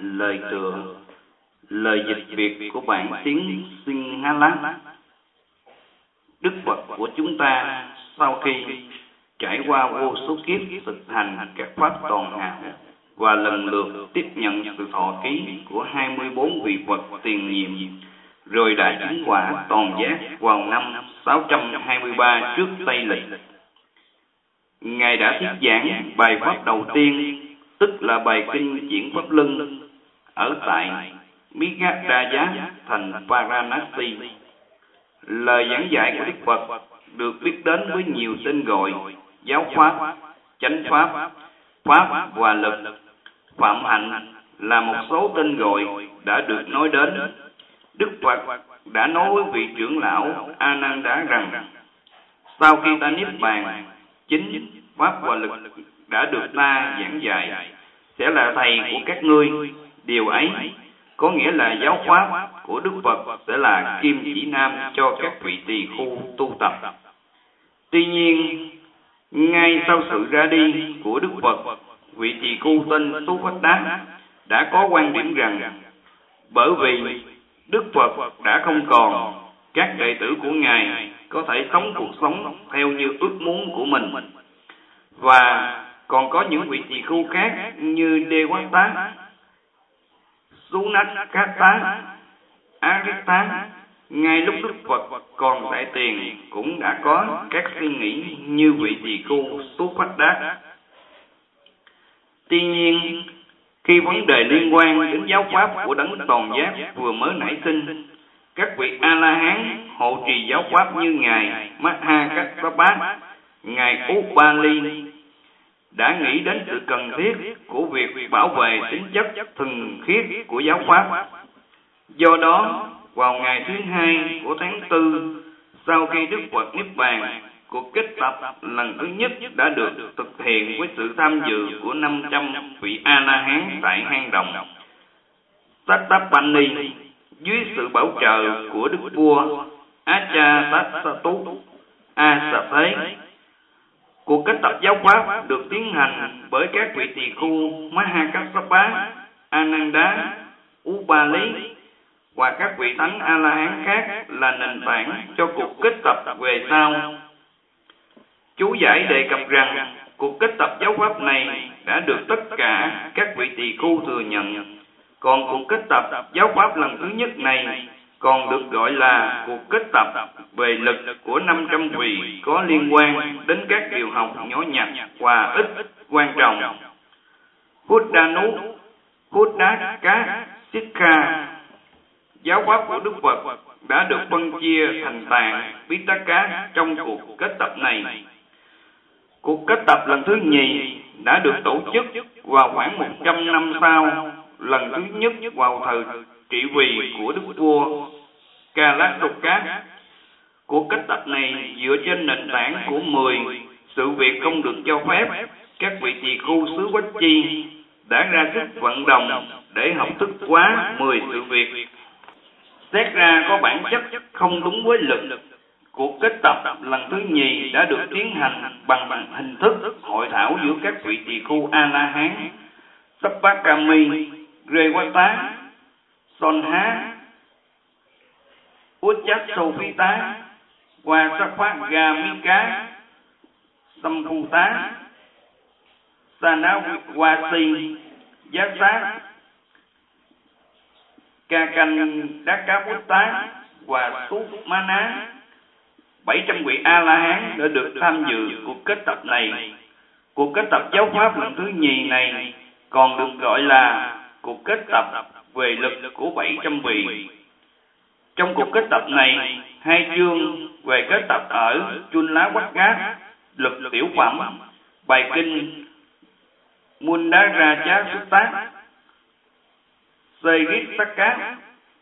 Lời tựa. Lời dịch Việt của bản tiếng Sinhala. Đức Phật của chúng ta sau khi trải qua vô số kiếp thực hành các pháp toàn hảo và lần lượt tiếp nhận sự thọ ký của 24 vị Phật tiền nhiệm, rồi đã chứng quả toàn giác vào năm 623 trước Tây Lịch. Ngài đã thuyết giảng bài pháp đầu tiên, tức là bài kinh Chuyển Pháp Luân, ở tại Migadaya, thành Varanasi. Lời giảng dạy của Đức Phật được biết đến với nhiều tên gọi: giáo pháp, chánh pháp, pháp và lực. Phạm hạnh là một số tên gọi đã được nói đến. Đức Phật đã nói với vị trưởng lão Ananda rằng: sau khi ta niết bàn, chính pháp và lực đã được ta giảng dạy sẽ là thầy của các ngươi. Điều ấy có nghĩa là giáo pháp của Đức Phật sẽ là kim chỉ nam cho các vị tỳ khu tu tập. Tuy nhiên, ngay sau sự ra đi của Đức Phật, vị tỳ khu tên Tú Phách Đát đã có quan điểm rằng bởi vì Đức Phật đã không còn, các đệ tử của Ngài có thể sống cuộc sống theo như ước muốn của mình. Và còn có những vị tỳ khu khác như Devata, Sunakata, Arita, ngay lúc Đức Phật còn tại tiền cũng đã có các suy nghĩ như vị tỳ khu Tú Phách Đát. Tuy nhiên, khi vấn đề liên quan đến giáo pháp của đấng toàn giác vừa mới nảy sinh, các vị A-la-hán hộ trì giáo pháp như Ngài Mahakassapa, Ngài Upali đã nghĩ đến sự cần thiết của việc bảo vệ tính chất thuần khiết của giáo pháp. Do đó, vào ngày thứ 2 của tháng 4, sau khi Đức Phật niết bàn, cuộc kết tập lần thứ nhất đã được thực hiện với sự tham dự của 500 vị A-la-hán tại hang động Sattapani dưới sự bảo trợ của Đức vua Ajatasattu A-sa-thế. Cuộc kết tập giáo pháp được tiến hành bởi các vị tỳ khu Mahakassapa, Ananda, Upali và các vị thánh A-la-hán khác là nền tảng cho cuộc kết tập về sau. Chú giải đề cập rằng cuộc kết tập giáo pháp này đã được tất cả các vị tỳ khu thừa nhận. Còn cuộc kết tập giáo pháp lần thứ nhất này còn được gọi là cuộc kết tập về lực của 500 vị có liên quan đến các điều học nhỏ nhặt và ít quan trọng. Huddanu, Huddaka, Sikha. Giáo pháp của Đức Phật đã được phân chia thành tạng Pitaka trong cuộc kết tập này. Cuộc kết tập lần thứ nhì đã được tổ chức vào khoảng 100 năm sau, lần thứ nhất vào thời trị vì của Đức vua Kalatoka. Cuộc kết tập này dựa trên nền tảng của 10 sự việc không được cho phép. Các vị tỳ khu xứ Quách Chi đã ra sức vận động để học thức hóa 10 sự việc. Xét ra có bản chất không đúng với lực. Cuộc kết tập lần thứ nhì đã được tiến hành bằng hình thức hội thảo giữa các vị tỳ khu A-la-hán Sappakami, Rewata, Sonha, Uchasopita, Vasapagamika, Samphuta, Sanawasi, Yasa, Kakandakaputta và Sumana. 700 vị A-la-hán đã được tham dự cuộc kết tập này. Cuộc kết tập giáo pháp lần thứ nhì này còn được gọi là cuộc kết tập về lực của 700 vị. Trong cuộc kết tập này, 2 chương về kết tập ở Chunlawatgat, lực tiểu phẩm, bài kinh Mundaraja Sutta, Sejitaka,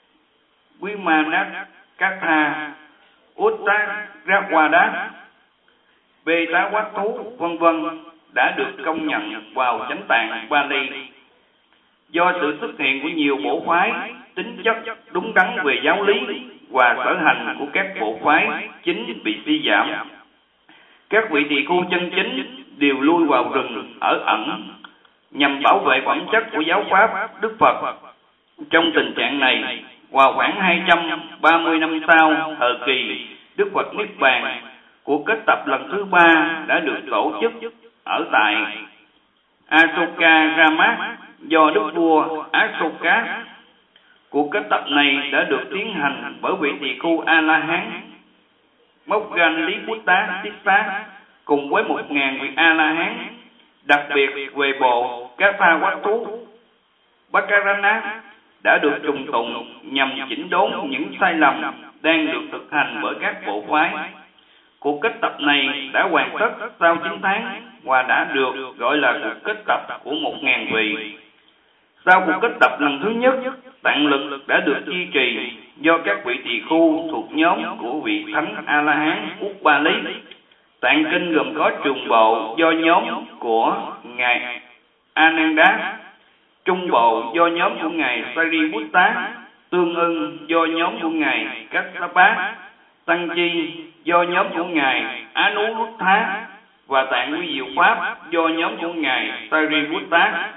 Vimanakatha, Uttarakwada, Betawattu, vân vân đã được công nhận vào chánh tạng Bali. Do sự xuất hiện của nhiều bộ phái, tính chất đúng đắn về giáo lý và sở hành của các bộ phái chính bị suy giảm. Các vị tỳ khu chân chính đều lui vào rừng ở ẩn nhằm bảo vệ phẩm chất của giáo pháp Đức Phật. Trong tình trạng này, vào khoảng 230 năm sau thời kỳ Đức Phật Niết Bàn, cuộc kết tập lần thứ 3 đã được tổ chức ở tại Asoka Ramat do Đức vua Asoka. Cuộc kết tập này đã được tiến hành bởi vị tỳ khưu A-la-hán Moggalliputta Tissa cùng với 1.000 vị A-la-hán, đặc biệt về bộ Katha-watu Bakarana đã được trùng tụng nhằm chỉnh đốn những sai lầm đang được thực hành bởi các bộ phái. Cuộc kết tập này đã hoàn tất sau 9 tháng và đã được gọi là cuộc kết tập của 1.000 vị. Sau cuộc kết tập lần thứ nhất, tạng lực đã được duy trì do các vị tỳ khưu thuộc nhóm của vị thánh A-la-hán Upali. Tạng kinh gồm có trường bộ do nhóm của ngài Ananda, trung bộ do nhóm của ngài Sariputta, tương ưng do nhóm của ngài Kassapa, tăng chi do nhóm của ngài Anuruddha và tạng quy diệu pháp do nhóm của ngài Sariputta.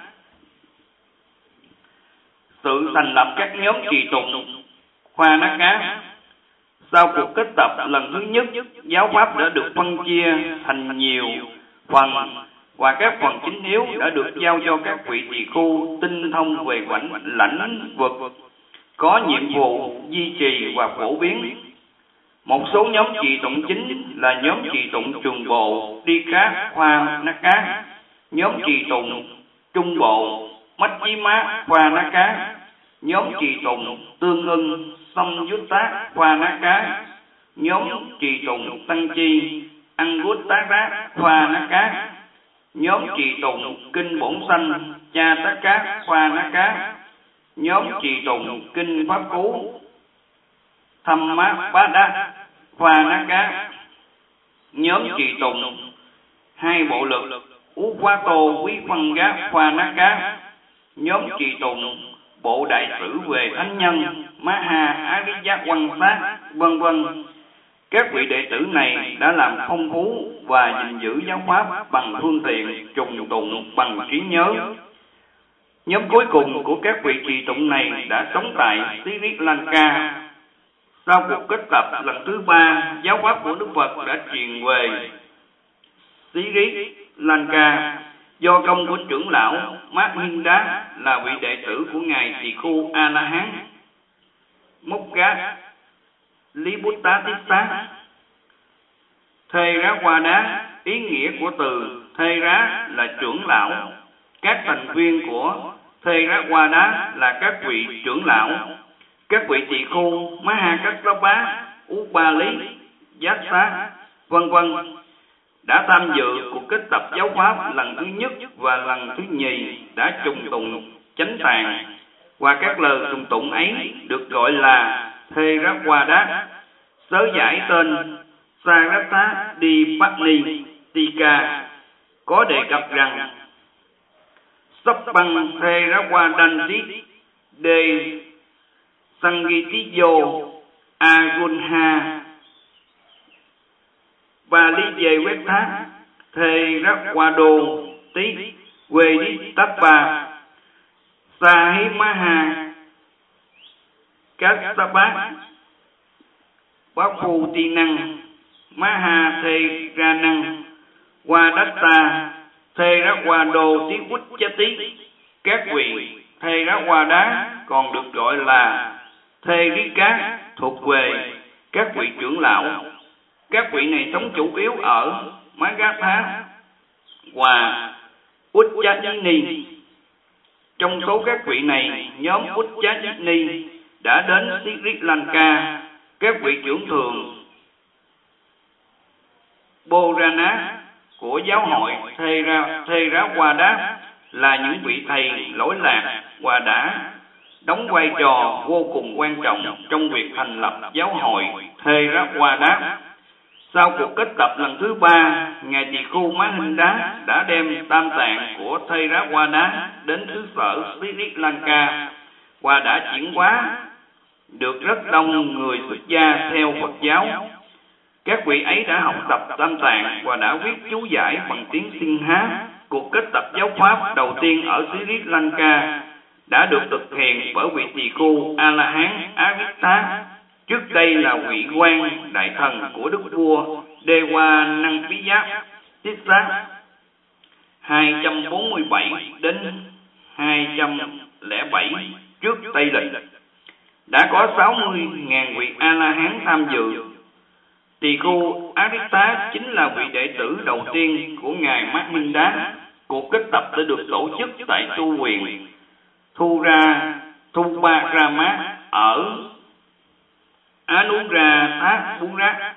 Sự thành lập các nhóm trì tụng Khanaka. Sau cuộc kết tập lần thứ nhất, giáo pháp đã được phân chia thành nhiều phần và các phần chính yếu đã được giao cho các vị tỳ khưu tinh thông về lãnh vực, có nhiệm vụ duy trì và phổ biến. Một số nhóm trì tụng chính là nhóm trì tụng trường bộ Dika Khanaka, nhóm trì tụng trung bộ Majjhima Khanaka, nhóm trì tụng tương ưng Samyutta Khanaka, nhóm trì tụng tăng chi Anguttara Khanaka, nhóm trì tụng kinh bổn sanh Jataka Khanaka, nhóm trì tụng kinh pháp cú Dhammapada Khanaka, nhóm trì tụng 2 bộ lực Uvato Vipanga Khanaka, nhóm trì tụng bộ đại sử về thánh nhân Maha Ariya Quan Sát, vân vân. Các vị đệ tử này đã làm phong phú và gìn giữ giáo pháp bằng phương tiện trùng tụng bằng trí nhớ. Nhóm cuối cùng của các vị trì tụng này đã sống tại Sri Lanka. Sau cuộc kết tập lần thứ 3, giáo pháp của Đức Phật đã truyền về Sri Lanka do công của trưởng lão Mahinda là vị đệ tử của ngài tỳ khưu A-la-hán Moggalliputta Tissa. Theravada, ý nghĩa của từ Thera là trưởng lão. Các thành viên của Theravada là các vị trưởng lão. Các vị tỳ khưu Mahakassapa, Upali, Yassa, vân vân đã tham dự cuộc kết tập giáo pháp lần thứ nhất và lần thứ nhì, đã trùng tụng chánh tạng, và các lời trùng tụng ấy được gọi là Theravada. Sớ giải tên Saratha Dipatni Tika có đề cập rằng Sappang Theravadandi De Sangitiyo Agunha Valijevetha Theravado Tí Veditappa Sahimaha Kassapa Vaputinang Maha Theranang Vadatta Theravado Tí Uchchati. Các vị Theravada còn được gọi là Therika, thuộc về các vị trưởng lão. Các vị này sống chủ yếu ở Magadha và Ujjayini. Trong số các vị này, nhóm Ujjayini đã đến Sri Lanka. Các vị trưởng thường Borana của giáo hội Theravada là những vị thầy lỗi lạc và đã đóng vai trò vô cùng quan trọng trong việc thành lập giáo hội Theravada. Sau cuộc kết tập lần thứ 3, ngài tỳ khưu Mahinda đã đem tam tạng của Theravada đến xứ sở Sri Lanka và đã chuyển hóa được rất đông người xuất gia theo Phật giáo. Các vị ấy đã học tập tam tạng và đã viết chú giải bằng tiếng Sinha Cuộc kết tập giáo pháp đầu tiên ở Sri Lanka đã được thực hiện bởi vị tỳ khưu A-la-hán Arittha, trước đây là vị quan đại thần của đức vua Dewa Nangpiyat Tissa 247 đến 207 trước Tây lịch. Đã có 60.000 vị A-la-hán tham dự. Tỳ khưu Arittha chính là vị đệ tử đầu tiên của ngài Mahinda. Cuộc kết tập đã được tổ chức tại tu viện Thupakrama ở Anuradhapura.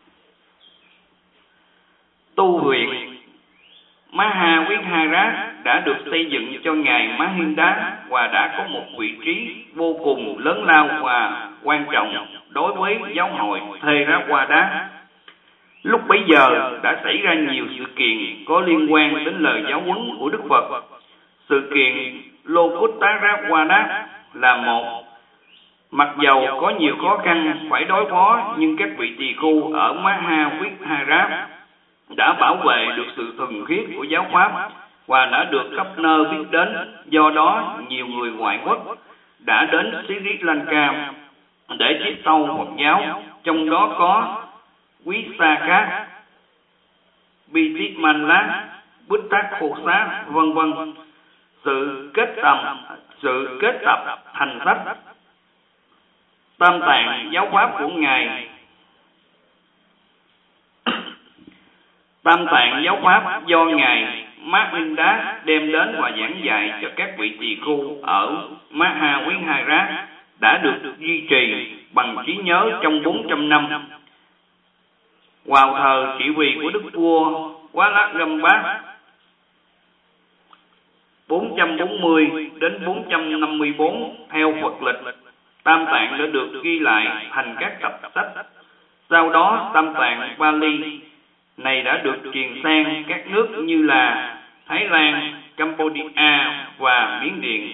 Tu viện Mahavihara đã được xây dựng cho ngài Mahinda và đã có một vị trí vô cùng lớn lao và quan trọng đối với giáo hội Theravada. Lúc bấy giờ đã xảy ra nhiều sự kiện có liên quan đến lời giáo huấn của Đức Phật. Sự kiện Lokuttaravada là một. Mặc dầu có nhiều khó khăn phải đối phó, nhưng các vị tỳ khưu ở Mahavihara đã bảo vệ được sự thuần khiết của giáo pháp và đã được khắp nơi biết đến. Do đó, nhiều người ngoại quốc đã đến Sri Lanka để tiếp sâu Phật giáo, trong đó có Visakha, Vitimala, Buddhakhosa, vân vân. Sự kết tập thành sách Tam Tạng giáo pháp của ngài Tam Tạng giáo pháp do ngài Mahinda đem đến và giảng dạy cho các vị tỳ khưu ở Mahavihara đã được duy trì bằng trí nhớ trong 400 năm. Vào thời trị vì của đức vua Walakgambha 440 đến 454 theo Phật lịch, Tam Tạng đã được ghi lại thành các tập sách. Sau đó Tam Tạng Pali này đã được truyền sang các nước như là Thái Lan, Campuchia và Miến Điện.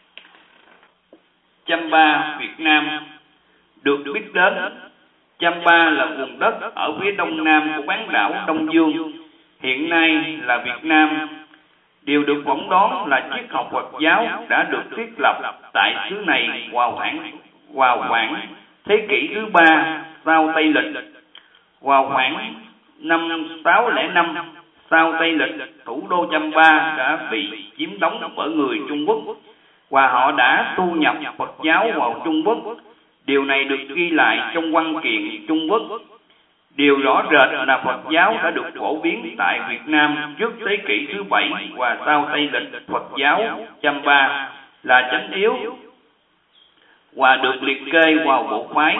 Champa, Việt Nam được biết đến. Champa là vùng đất ở phía đông nam của bán đảo Đông Dương, hiện nay là Việt Nam. Điều được phỏng đoán là triết học Phật giáo đã được thiết lập tại xứ này vào khoảng thế kỷ thứ 3 sau Tây lịch. Vào khoảng năm 605 sau Tây lịch, thủ đô Champa đã bị chiếm đóng bởi người Trung Quốc và họ đã thu nhập Phật giáo vào Trung Quốc. Điều này được ghi lại trong văn kiện Trung Quốc. Điều rõ rệt là Phật giáo đã được phổ biến tại Việt Nam trước thế kỷ thứ 7 và sau Tây lịch. Phật giáo Champa là chánh yếu và được liệt kê vào bộ phái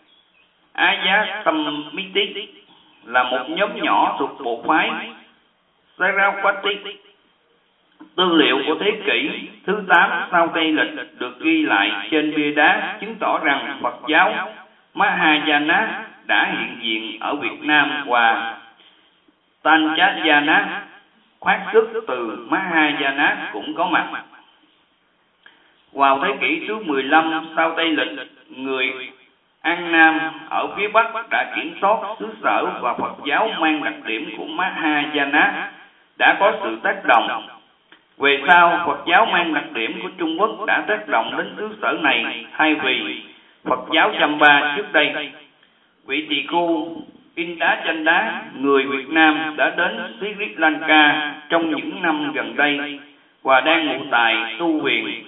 Ayasamiti, là một nhóm nhỏ thuộc bộ phái Saraswati. Tư liệu của thế kỷ thứ 8 sau Tây lịch được ghi lại trên bia đá chứng tỏ rằng Phật giáo Mahayana đã hiện diện ở Việt Nam và Tanchayana phát xuất từ Mahayana cũng có mặt. Vào thế kỷ thứ 15 sau Tây lịch, người An Nam ở phía Bắc đã kiểm soát xứ sở và Phật giáo mang đặc điểm của Mahayana đã có sự tác động. Về sau, Phật giáo mang đặc điểm của Trung Quốc đã tác động đến xứ sở này thay vì Phật giáo Champa trước đây. Vị tỳ khưu Indachanda, người Việt Nam đã đến Sri Lanka trong những năm gần đây và đang ngụ tại tu viện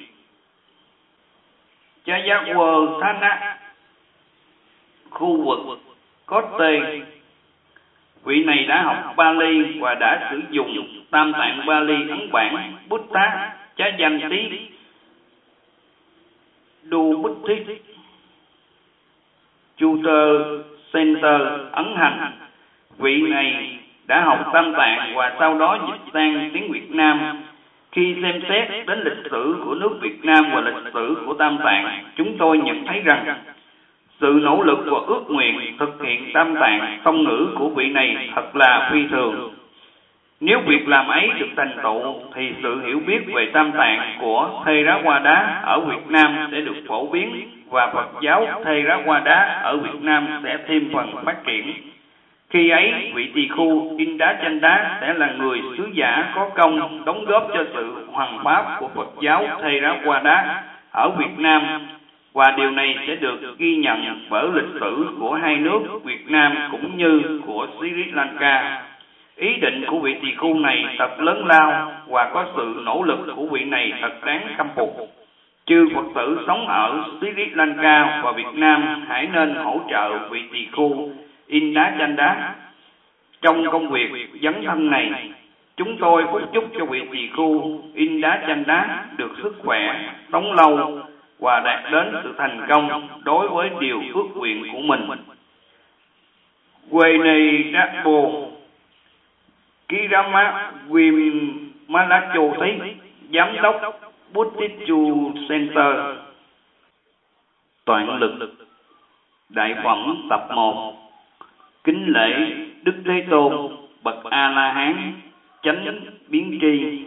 Jayawarthana, khu vực Kotte. Vị này đã học Pali và đã sử dụng Tam Tạng Pali ấn bản Buddha Chayanti Dubuddhi Tutor Center ấn hành. Vị này đã học Tam Tạng và sau đó dịch sang tiếng Việt Nam. Khi xem xét đến lịch sử của nước Việt Nam và lịch sử của Tam Tạng, chúng tôi nhận thấy rằng sự nỗ lực và ước nguyện thực hiện Tam Tạng song ngữ của vị này thật là phi thường. Nếu việc làm ấy được thành tựu, thì sự hiểu biết về Tam Tạng của Theravada ở Việt Nam sẽ được phổ biến và Phật giáo Theravada ở Việt Nam sẽ thêm phần phát triển. Khi ấy, vị tỳ khu Indachanda sẽ là người sứ giả có công đóng góp cho sự hoằng pháp của Phật giáo Theravada ở Việt Nam, và điều này sẽ được ghi nhận bởi lịch sử của hai nước Việt Nam cũng như của Sri Lanka. Ý định của vị tỳ khu này thật lớn lao và có sự nỗ lực của vị này thật đáng khâm phục. Chư Phật tử sống ở Sri Lanka và Việt Nam hãy nên hỗ trợ vị tỳ khu Indachanda trong công việc dấn thân này. Chúng tôi phúc chúc cho vị tỳ khu Indachanda được sức khỏe, sống lâu và đạt đến sự thành công đối với điều ước nguyện của mình. Venerable Kirama Vimalachoti, Giám đốc Buddhistu Center. Toạn lực Đại phẩm tập 1. Kính lễ Đức Thế Tôn bậc A-la-hán chánh biến tri.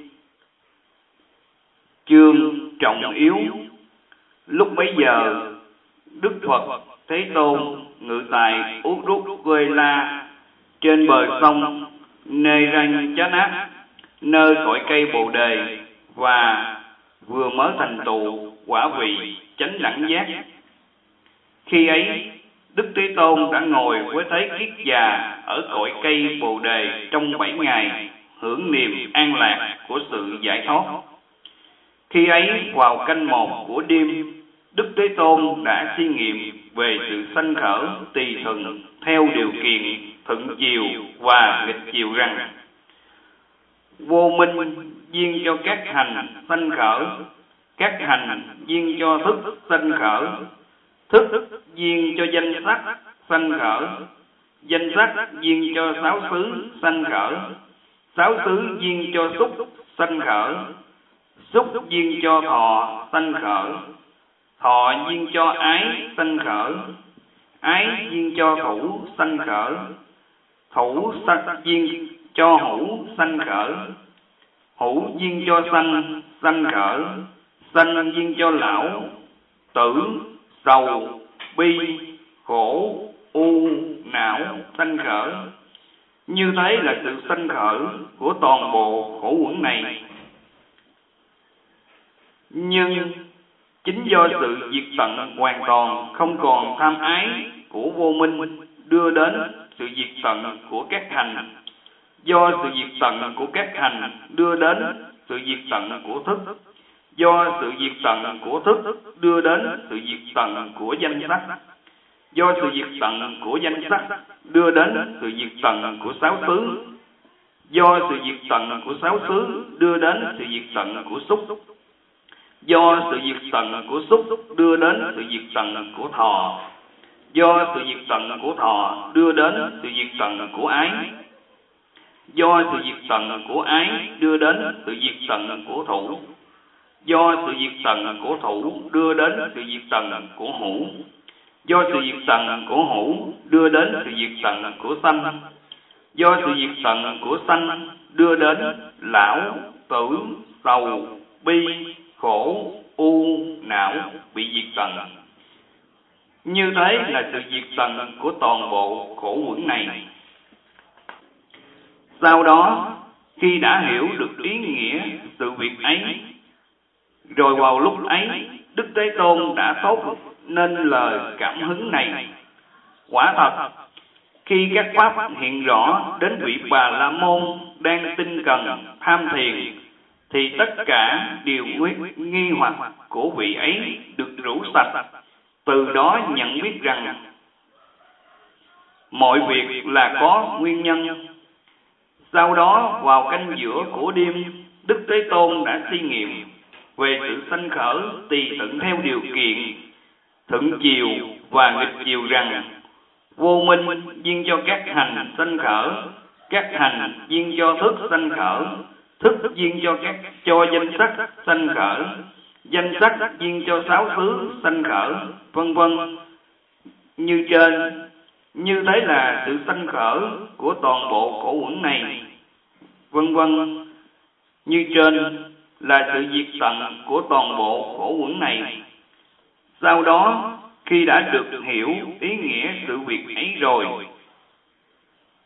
Chương trọng yếu. Lúc bấy giờ, Đức Phật Thế Tôn ngự tại Uruvela trên bờ sông Neranjana, nơi cội cây Bồ Đề, và vừa mới thành tựu quả vị chánh đẳng giác. Khi ấy, Đức Thế Tôn đã ngồi với Thế Kiết già ở cội cây Bồ Đề trong 7 ngày, hưởng niềm an lạc của sự giải thoát. Khi ấy, vào canh 1 của đêm, Đức Thế Tôn đã suy nghiệm về sự sanh khởi tùy thuận theo điều kiện thuận chiều và nghịch chiều rằng: vô minh duyên cho các hành sanh khởi, các hành duyên cho thức sanh khởi, thức duyên cho danh sắc sanh khởi, danh sắc duyên cho sáu xứ sanh khởi, sáu xứ duyên cho xúc sanh khởi, xúc duyên cho thọ sanh khởi, thọ duyên cho ái sanh khởi, ái duyên cho thủ sanh khởi, thủ duyên cho hữu sanh khởi, hữu duyên cho sanh sanh khởi, sanh duyên cho lão tử sầu bi khổ u não sanh khởi. Như thế là sự sanh khởi của toàn bộ khổ uẩn này. Nhưng chính do sự diệt tận hoàn toàn không còn tham ái của vô minh đưa đến sự diệt tận của các hành, do sự diệt tận của các hành đưa đến sự diệt tận của thức, do sự diệt tận của thức đưa đến sự diệt tận của danh sắc, do sự diệt tận của danh sắc đưa đến sự diệt tận của sáu xứ, do sự diệt tận của sáu xứ đưa đến sự diệt tận của xúc, do sự diệt tận của xúc đưa đến sự diệt tận của thọ, do sự diệt tận của thọ đưa đến sự diệt tận của ái, do sự diệt tận của ái đưa đến sự diệt tận của thủ, do sự diệt tận của thủ đưa đến sự diệt tận của hữu, do sự diệt tận của hữu đưa đến sự diệt tận của sanh, do sự diệt tận của sanh đưa đến lão tử sầu bi khổ u não bị diệt tận. Như thế là sự diệt tận của toàn bộ khổ uẩn này. Sau đó, khi đã hiểu được ý nghĩa sự việc ấy, rồi vào lúc ấy, Đức Thế Tôn đã thốt nên lời cảm hứng này: quả thật, khi các pháp hiện rõ đến vị Bà La Môn đang tinh cần tham thiền, thì tất cả điều nghi hoặc của vị ấy được rũ sạch. Từ đó nhận biết rằng mọi việc là có nguyên nhân. Sau đó, vào canh giữa của đêm, Đức Thế Tôn đã suy nghiệm về sự sanh khởi tùy thuận theo điều kiện thuận chiều và nghịch chiều rằng: vô minh duyên cho các hành sanh khởi, các hành duyên cho thức sanh khởi, thức duyên cho danh sắc sanh khởi, danh sắc duyên cho sáu xứ sanh khởi, vân vân. Như trên, như thế là sự sanh khởi của toàn bộ khổ uẩn này, vân vân. Như trên là sự diệt tận của toàn bộ khổ uẩn này. Sau đó, khi đã được hiểu ý nghĩa sự việc ấy rồi,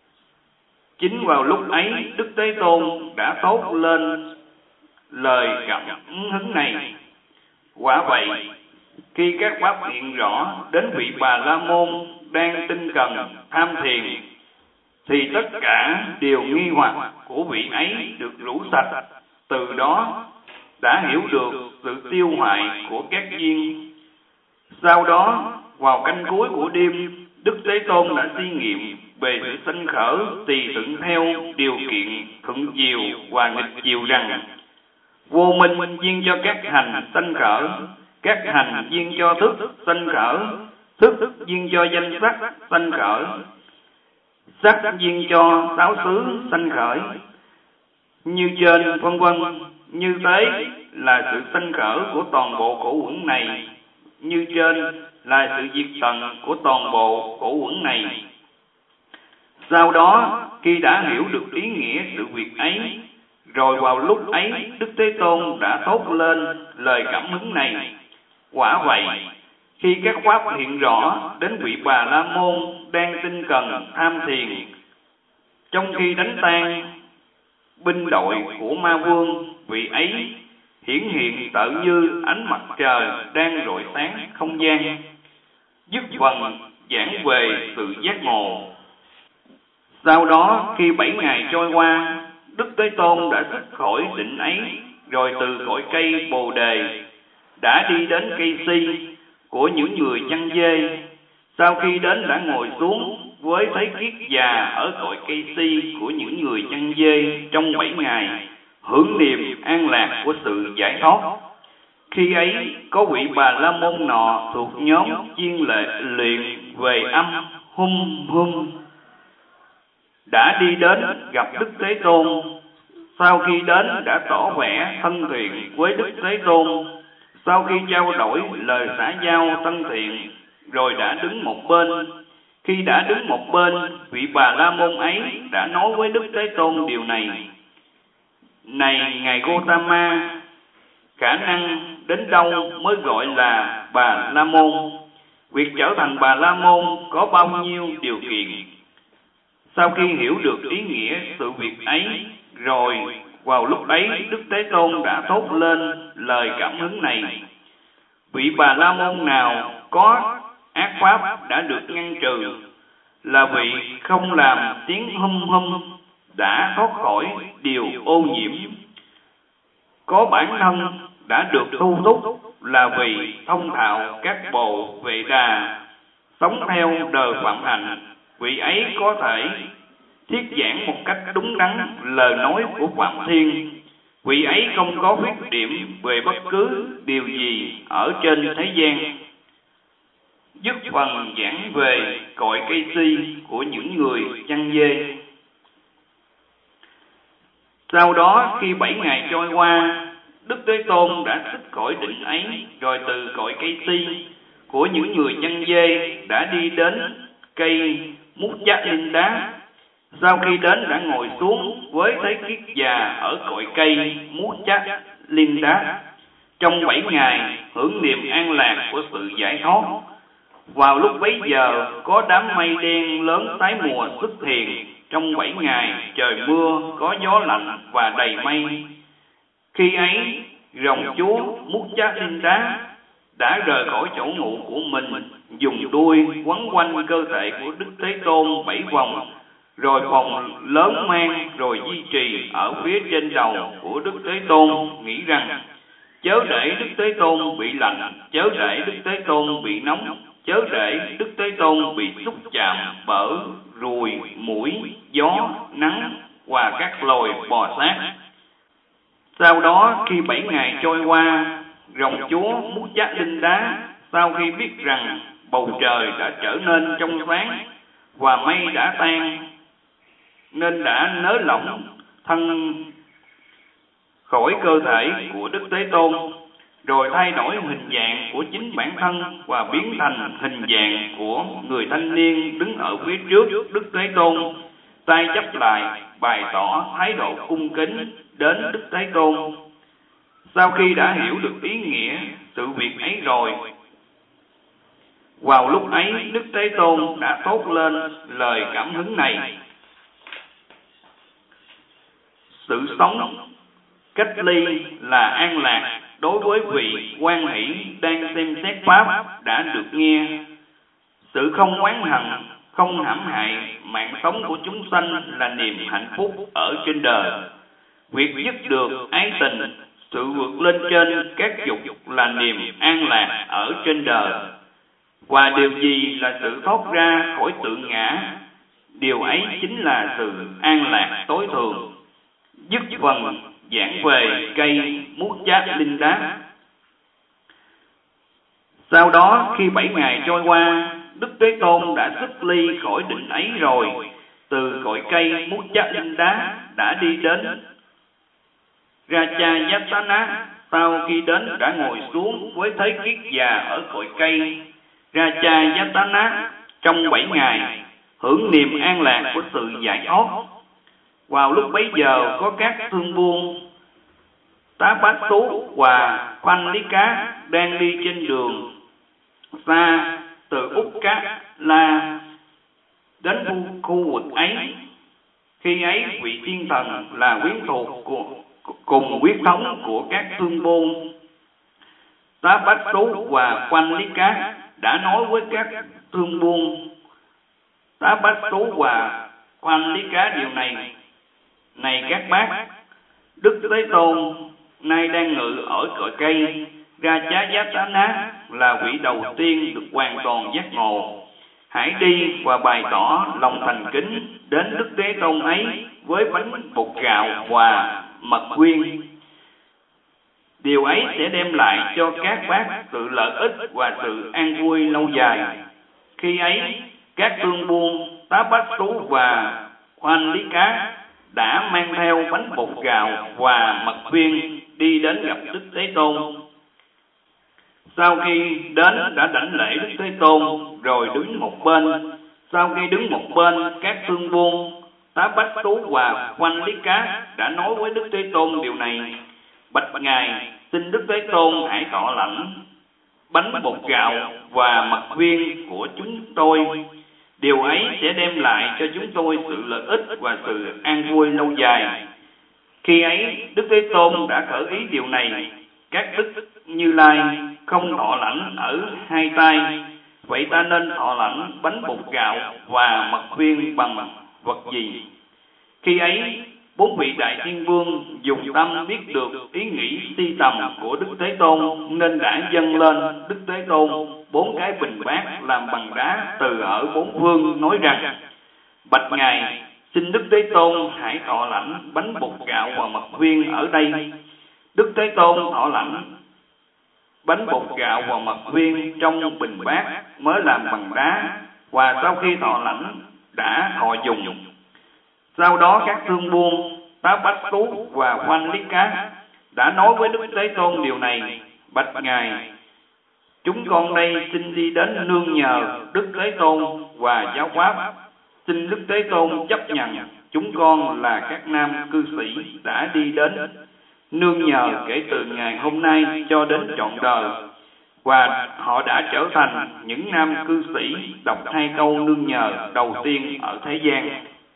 Chính vào lúc ấy, Đức Thế Tôn đã thốt lên lời cảm hứng này. Quả vậy, khi các pháp hiện rõ đến vị Bà La Môn đang tinh cần tham thiền, thì tất cả điều nghi hoặc của vị ấy được rũ sạch. Từ đó đã hiểu được sự tiêu hoại của các duyên. Sau đó, vào canh cuối của đêm, Đức Thế Tôn đã suy nghiệm về sự sanh khởi tùy thuận theo điều kiện thuận chiều và nghịch chiều rằng: vô minh duyên cho các hành sanh khởi, các hành duyên cho thức sanh khởi, thức duyên cho danh sắc sanh khởi, sắc duyên cho sáu xứ sanh khởi, như trên vân vân. Như thế là sự sanh khởi của toàn bộ khổ uẩn này, như trên là sự diệt tận của toàn bộ khổ uẩn này. Sau đó, khi đã hiểu được ý nghĩa sự việc ấy, rồi vào lúc ấy Đức Thế Tôn đã thốt lên lời cảm hứng này. Quả vậy, khi các pháp hiện rõ đến vị Bà La Môn đang tinh cần tham thiền, trong khi đánh tan binh đội của ma vương, vị ấy hiển hiện tự như ánh mặt trời đang rọi sáng không gian. Dứt phần giảng về sự giác ngộ. Sau đó, khi 7 ngày trôi qua, Đức Thế Tôn đã xuất khỏi định ấy, rồi từ cội cây Bồ Đề đã đi đến cây si của những người chăn dê. Sau khi đến đã ngồi xuống với thấy kiết già ở cội cây si của những người chăn dê trong 7 ngày, hưởng niềm an lạc của sự giải thoát. Khi ấy, có vị Bà La Môn nọ thuộc nhóm chuyên luyện về âm hum đã đi đến gặp Đức Thế Tôn. Sau khi đến đã tỏ vẻ thân thiện với Đức Thế Tôn. Sau khi trao đổi lời xã giao thân thiện, rồi đã đứng một bên. Khi đã đứng một bên, vị Bà La Môn ấy đã nói với Đức Thế Tôn điều này: này ngài Gotama, khả năng đến đâu mới gọi là Bà La Môn? Việc trở thành Bà La Môn có bao nhiêu điều kiện? Sau khi hiểu được ý nghĩa sự việc ấy, rồi vào lúc ấy Đức Thế Tôn đã thốt lên lời cảm hứng này: vị Bà La Môn nào có ác pháp đã được ngăn trừ, là vị không làm tiếng hum đã thoát khỏi điều ô nhiễm, có bản thân đã được tu túc, là vị thông thạo các bộ Vệ Đà, sống theo đời phạm hạnh. Vị ấy có thể thuyết giảng một cách đúng đắn lời nói của Phạm Thiên. Vị ấy không có khuyết điểm về bất cứ điều gì ở trên thế gian. Dứt phần giảng về cội cây si của những người chăn dê. Sau đó, khi 7 ngày trôi qua, Đức Thế Tôn đã xuất khỏi định ấy, rồi từ cội cây si của những người chăn dê đã đi đến cây Mút Chát Linh Đá. Sau khi đến đã ngồi xuống với thấy kiết già ở cội cây Mút Chát Linh Đá. Trong 7 ngày hưởng niềm an lạc của sự giải thoát. Vào lúc bấy giờ có đám mây đen lớn tái mùa xuất hiện. Trong 7 ngày trời mưa, có gió lạnh và đầy mây. Khi ấy rồng chúa Mút Chát Linh Đá đã rời khỏi chỗ ngủ của mình, dùng đuôi quấn quanh cơ thể của Đức Thế Tôn 7 vòng, rồi vòng lớn mang, rồi duy trì ở phía trên đầu của Đức Thế Tôn, nghĩ rằng: chớ để Đức Thế Tôn bị lạnh, chớ để Đức Thế Tôn bị nóng, chớ để Đức Thế Tôn bị xúc chạm bởi ruồi, muỗi, gió, nắng và các loài bò sát. Sau đó, khi 7 ngày trôi qua, rồng chúa Mút Chát Linh Đá, sau khi biết rằng bầu trời đã trở nên trong sáng và mây đã tan, nên đã nới lỏng thân khỏi cơ thể của Đức Thế Tôn, rồi thay đổi hình dạng của chính bản thân và biến thành hình dạng của người thanh niên đứng ở phía trước Đức Thế Tôn, tay chắp lại bày tỏ thái độ cung kính đến Đức Thế Tôn. Sau khi đã hiểu được ý nghĩa sự việc ấy rồi, vào lúc ấy Đức Thế Tôn đã thốt lên lời cảm hứng này: sự sống cách ly là an lạc đối với vị hoan hỷ đang xem xét pháp đã được nghe. Sự không oán hận, không hãm hại mạng sống của chúng sanh là niềm hạnh phúc ở trên đời. Việc dứt được ái tình, sự vượt lên trên các dục là niềm an lạc ở trên đời. Và điều gì là sự thoát ra khỏi tự ngã? Điều ấy chính là sự an lạc tối thượng. Dứt phần giảng về cây mút chát linh đá. Sau đó khi 7 ngày trôi qua, Đức Thế Tôn đã xuất ly khỏi định ấy rồi, từ cội cây mút chát linh đá đã đi đến Rajayatana. Sau khi đến đã ngồi xuống với Thế Kiết già ở cội cây Rajayatana trong 7 ngày, hưởng niềm an lạc của sự giải thoát. Vào lúc bấy giờ có các thương buôn Tá Bát Tú và Khoanh Lý Cá đang đi trên đường xa từ Úc Cát La đến khu vực ấy. Khi ấy vị thiên thần là quyến thuộc cùng huyết thống của các thương buôn Tá Bát Tú và Khoanh Lý Cá đã nói với các thương buôn Tá Bát Tú và Khoanh Lý Cá điều này: này các bác, Đức Thế Tôn nay đang ngự ở cội cây Rajayatana, là vị đầu tiên được hoàn toàn giác ngộ. Hãy đi và bày tỏ lòng thành kính đến Đức Thế Tôn ấy với bánh bột gạo và mật quyên. Điều ấy sẽ đem lại cho các bác sự lợi ích và sự an vui lâu dài. Khi ấy, các thương buôn Tá Bát Tú và Khoanh Lý Cá đã mang theo bánh bột gạo và mật viên đi đến gặp Đức Thế Tôn. Sau khi đến đã đảnh lễ Đức Thế Tôn rồi đứng một bên. Sau khi đứng một bên, các thương buôn Tá Bát Tú và Khoanh Lý Cá đã nói với Đức Thế Tôn điều này: bạch Ngài, xin Đức Thế Tôn hãy thọ lãnh bánh bột gạo và mật viên của chúng tôi. Điều ấy sẽ đem lại cho chúng tôi sự lợi ích và sự an vui lâu dài. Khi ấy, Đức Thế Tôn đã khởi ý điều này: các Đức Như Lai không thọ lãnh ở hai tay, vậy ta nên thọ lãnh bánh bột gạo và mật viên bằng vật gì? Khi ấy, 4 vị đại thiên vương dùng tâm biết được ý nghĩ si tầm của Đức Thế Tôn, nên đã dâng lên Đức Thế Tôn 4 cái bình bát làm bằng đá từ ở 4 phương, nói rằng: bạch Ngài, xin Đức Thế Tôn hãy thọ lãnh bánh bột gạo và mật viên ở đây. Đức Thế Tôn thọ lãnh bánh bột gạo và mật viên trong bình bát mới làm bằng đá, và sau khi thọ lãnh đã thọ dùng. Sau đó các thương buôn Tá Bát Tú và Khoanh Lý Cá đã nói với Đức Thế Tôn điều này: bạch Ngài, chúng con đây xin đi đến nương nhờ Đức Thế Tôn và giáo pháp. Xin Đức Thế Tôn chấp nhận chúng con là các nam cư sĩ đã đi đến nương nhờ kể từ ngày hôm nay cho đến trọn đời, và họ đã trở thành những nam cư sĩ đọc 2 câu nương nhờ đầu tiên ở thế gian.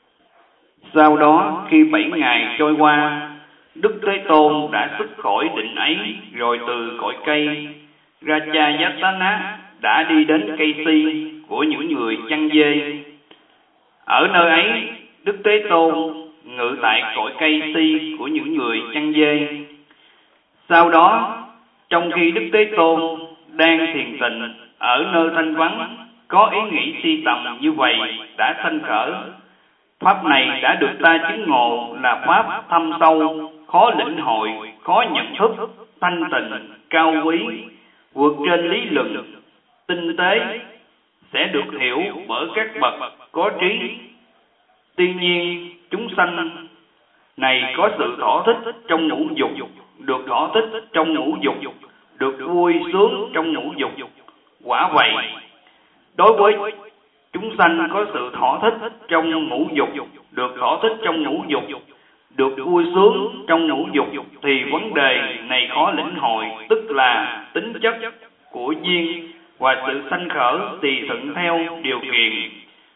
Sau đó khi 7 ngày trôi qua, Đức Thế Tôn đã xuất khỏi định ấy, rồi từ cội cây Rajayatana đã đi đến cây si của những người chăn dê. Ở nơi ấy, Đức Thế Tôn ngự tại cội cây si của những người chăn dê. Sau đó, trong khi Đức Thế Tôn đang thiền tịnh ở nơi thanh vắng, có ý nghĩ si tầm như vậy đã sanh khởi. Pháp này đã được ta chứng ngộ là pháp thâm sâu, khó lĩnh hội, khó nhận thức, thanh tịnh, cao quý, vượt trên lý luận, tinh tế, sẽ được hiểu bởi các bậc có trí. Tuy nhiên, chúng sanh này có sự thỏa thích trong ngũ dục, được thỏa thích trong ngũ dục, được vui sướng trong ngũ dục. Quả vậy, đối với chúng sanh có sự thỏa thích trong ngũ dục, được thỏa thích trong ngũ dục, được vui sướng trong ngũ dục, thì vấn đề này khó lĩnh hội, tức là tính chất của duyên và sự sanh khởi tùy thuận theo điều kiện.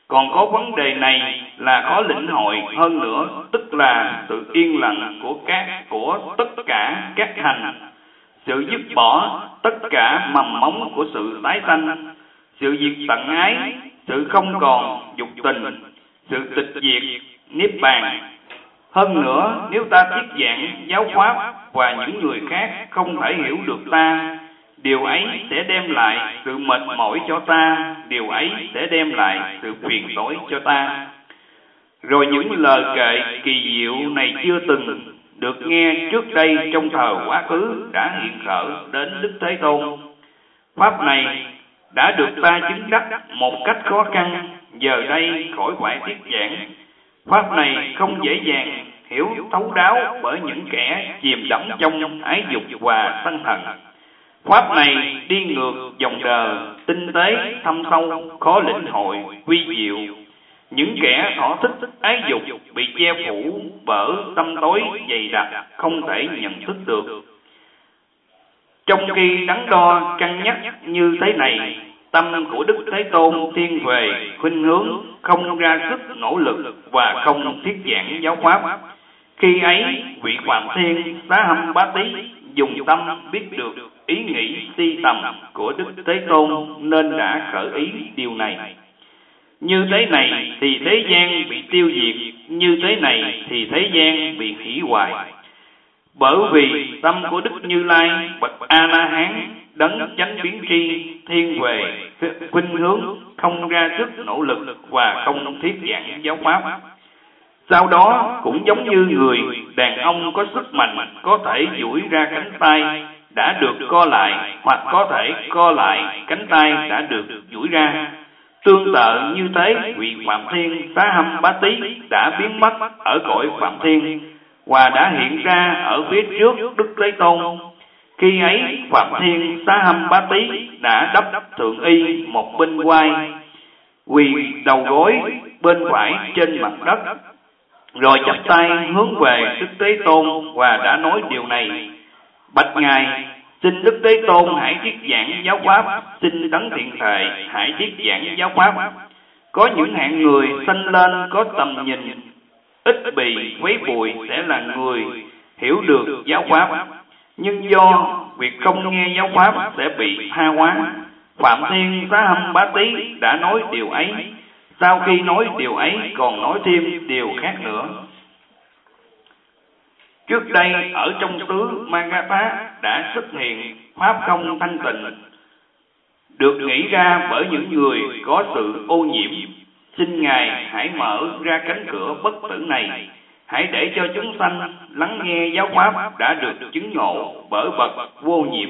Còn có vấn đề này là khó lĩnh hội hơn nữa, tức là sự yên lặng của tất cả các hành, sự dứt bỏ tất cả mầm móng của sự tái sanh, sự diệt tận ái, sự không còn dục tình, sự tịch diệt niết bàn. Hơn nữa, nếu ta thuyết giảng giáo pháp và những người khác không thể hiểu được ta, điều ấy sẽ đem lại sự mệt mỏi cho ta, điều ấy sẽ đem lại sự phiền toái cho ta. Rồi những lời kệ kỳ diệu này chưa từng được nghe trước đây trong thời quá khứ đã hiện khởi đến Đức Thế Tôn. Pháp này đã được ta chứng đắc một cách khó khăn, giờ đây khỏi phải thuyết giảng. Pháp này không dễ dàng hiểu thấu đáo bởi những kẻ chìm đắm trong ái dục và sân hận. Pháp này đi ngược dòng đời, tinh tế, thâm sâu, khó lĩnh hội, quy diệu. Những kẻ thỏa thích ái dục bị che phủ bởi tâm tối dày đặc, không thể nhận thức được. Trong khi đắn đo cân nhắc như thế này, tâm của Đức Thế Tôn thiên về khuynh hướng không ra sức nỗ lực và không thuyết giảng giáo pháp. Khi ấy, vị Phạm Thiên Xá Hâm Bá Tý dùng tâm biết được ý nghĩ si tầm của Đức Thế Tôn nên đã khởi ý điều này. Như thế này thì thế gian bị tiêu diệt, như thế này thì thế gian bị hủy hoại. Bởi vì tâm của Đức Như Lai bậc A La Hán đấng chánh biến tri thiên về khuynh hướng không ra sức nỗ lực và không thuyết giảng giáo pháp. Sau đó cũng giống như người đàn ông có sức mạnh có thể duỗi ra cánh tay đã được co lại, hoặc có thể co lại cánh tay đã được duỗi ra. Tương tự như thế, vị Phạm Thiên Xá Hâm Bá Tý đã biến mất ở cõi Phạm Thiên và đã hiện ra ở phía trước Đức Thế Tôn. Khi ấy, Phạm Thiên Xá Hâm Bá Tý đã đắp thượng y một bên vai, quỳ đầu gối bên phải trên mặt đất, rồi chắp tay hướng về Đức Thế Tôn và đã nói điều này: Bạch Ngài, xin Đức Thế Tôn hãy thuyết giảng giáo pháp, xin Đấng Thiện Thệ hãy thuyết giảng giáo pháp. Có những hạng người sanh lên có tầm nhìn ít bị quấy bụi sẽ là người hiểu được giáo pháp, nhưng do việc không nghe giáo pháp sẽ bị tha hóa. Phạm Thiên Xá Hâm Bá Tý đã nói điều ấy. Sau khi nói điều ấy còn nói thêm điều khác nữa. Trước đây ở trong xứ Magadha đã xuất hiện pháp không thanh tịnh, được nghĩ ra bởi những người có sự ô nhiễm. Xin Ngài hãy mở ra cánh cửa bất tử này, hãy để cho chúng sanh lắng nghe giáo pháp đã được chứng ngộ bởi bậc vô nhiệm.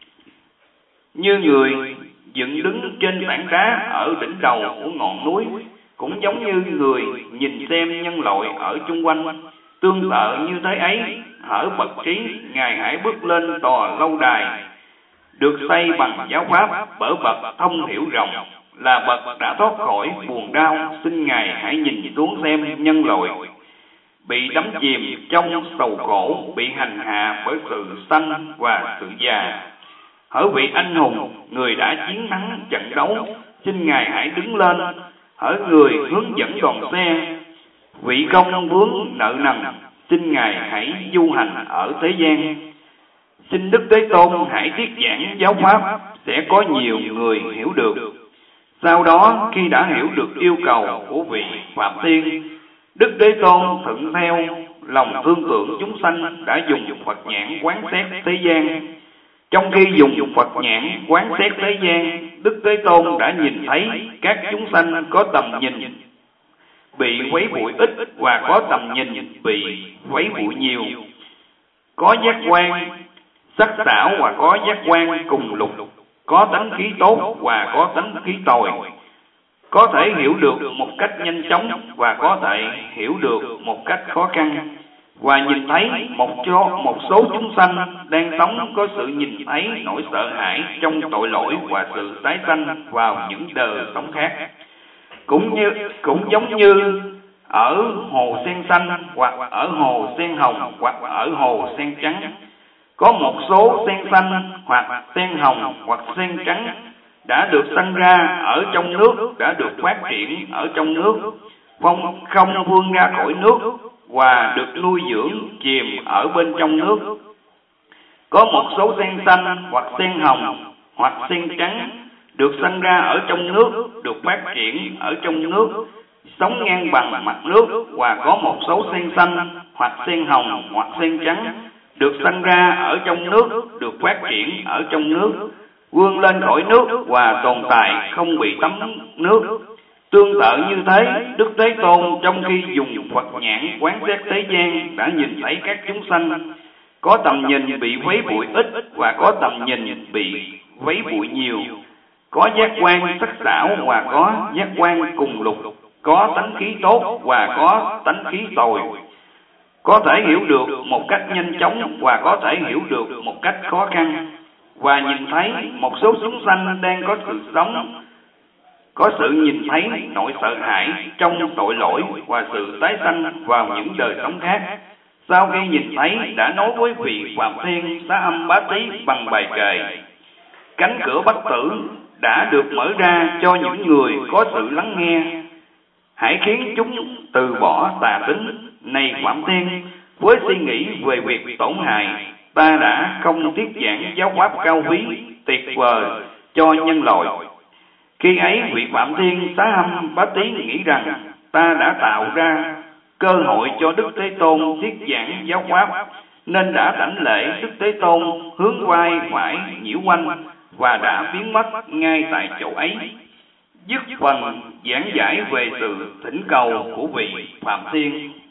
Như người dựng đứng trên tảng đá ở đỉnh đầu của ngọn núi, cũng giống như người nhìn xem nhân loại ở chung quanh. Tương tự như thế ấy, hỡi bậc trí, Ngài hãy bước lên tòa lâu đài được xây bằng giáo pháp bởi bậc thông hiểu rộng, là bậc đã thoát khỏi buồn đau. Xin Ngài hãy nhìn xuống xem nhân loại bị đắm chìm trong sầu khổ, bị hành hạ bởi sự sanh và sự già. Hỡi vị anh hùng, người đã chiến thắng trận đấu, xin Ngài hãy đứng lên. Hỡi người hướng dẫn đoàn xe, vị không vướng nợ nần, xin Ngài hãy du hành ở thế gian. Xin Đức Thế Tôn hãy thuyết giảng giáo pháp, sẽ có nhiều người hiểu được. Sau đó, khi đã hiểu được yêu cầu của vị Phạm Thiên, Đức Thế Tôn thuận theo lòng thương tưởng chúng sanh đã dùng Phật nhãn quán xét thế gian. Trong khi dùng Phật nhãn quán xét thế gian, Đức Thế Tôn đã nhìn thấy các chúng sanh có tầm nhìn bị quấy bụi ít và có tầm nhìn bị quấy bụi nhiều, có giác quan sắc sảo và có giác quan cùng lục, có tánh khí tốt và có tánh khí tồi, có thể hiểu được một cách nhanh chóng và có thể hiểu được một cách khó khăn, và nhìn thấy một số chúng sanh đang sống có sự nhìn thấy nỗi sợ hãi trong tội lỗi và sự tái sanh vào những đời sống khác. Cũng giống như ở hồ sen xanh hoặc ở hồ sen hồng hoặc ở hồ sen trắng, có một số sen xanh hoặc sen hồng hoặc sen trắng đã được sanh ra ở trong nước, đã được phát triển ở trong nước, không vươn ra khỏi nước và được nuôi dưỡng chìm ở bên trong nước. Có một số sen xanh hoặc sen hồng hoặc sen trắng được sanh ra ở trong nước, được phát triển ở trong nước, sống ngang bằng mặt nước, và có một số sen xanh hoặc sen hồng hoặc sen trắng được sanh ra ở trong nước, được phát triển ở trong nước, vươn lên khỏi nước và tồn tại không bị tắm nước. Tương tự như thế, Đức Thế Tôn trong khi dùng Phật nhãn quán xét thế gian đã nhìn thấy các chúng sanh có tầm nhìn bị vấy bụi ít và có tầm nhìn bị vấy bụi nhiều, có giác quan sắc sảo và có giác quan cùng lục, có tánh khí tốt và có tánh khí tồi, có thể hiểu được một cách nhanh chóng và có thể hiểu được một cách khó khăn, và nhìn thấy một số chúng sanh đang có sự sống, có sự nhìn thấy nỗi sợ hãi trong tội lỗi và sự tái sanh vào những đời sống khác. Sau khi nhìn thấy, đã nói với vị Phạm Thiên Xá Âm Bá Tý bằng bài kệ: cánh cửa bất tử đã được mở ra cho những người có sự lắng nghe. Hãy khiến chúng từ bỏ tà tính. Này Phạm Thiên, với suy nghĩ về việc tổn hại, ta đã không thuyết giảng giáo pháp cao quý, tuyệt vời cho nhân loại. Khi ấy, vị Phạm Thiên Xá Âm Bá Tý nghĩ rằng ta đã tạo ra cơ hội cho Đức Thế Tôn thuyết giảng giáo pháp, nên đã đảnh lễ Đức Thế Tôn, hướng vai phải nhiễu quanh và đã biến mất ngay tại chỗ ấy. Dứt phần giảng giải về sự thỉnh cầu của vị Phạm Thiên.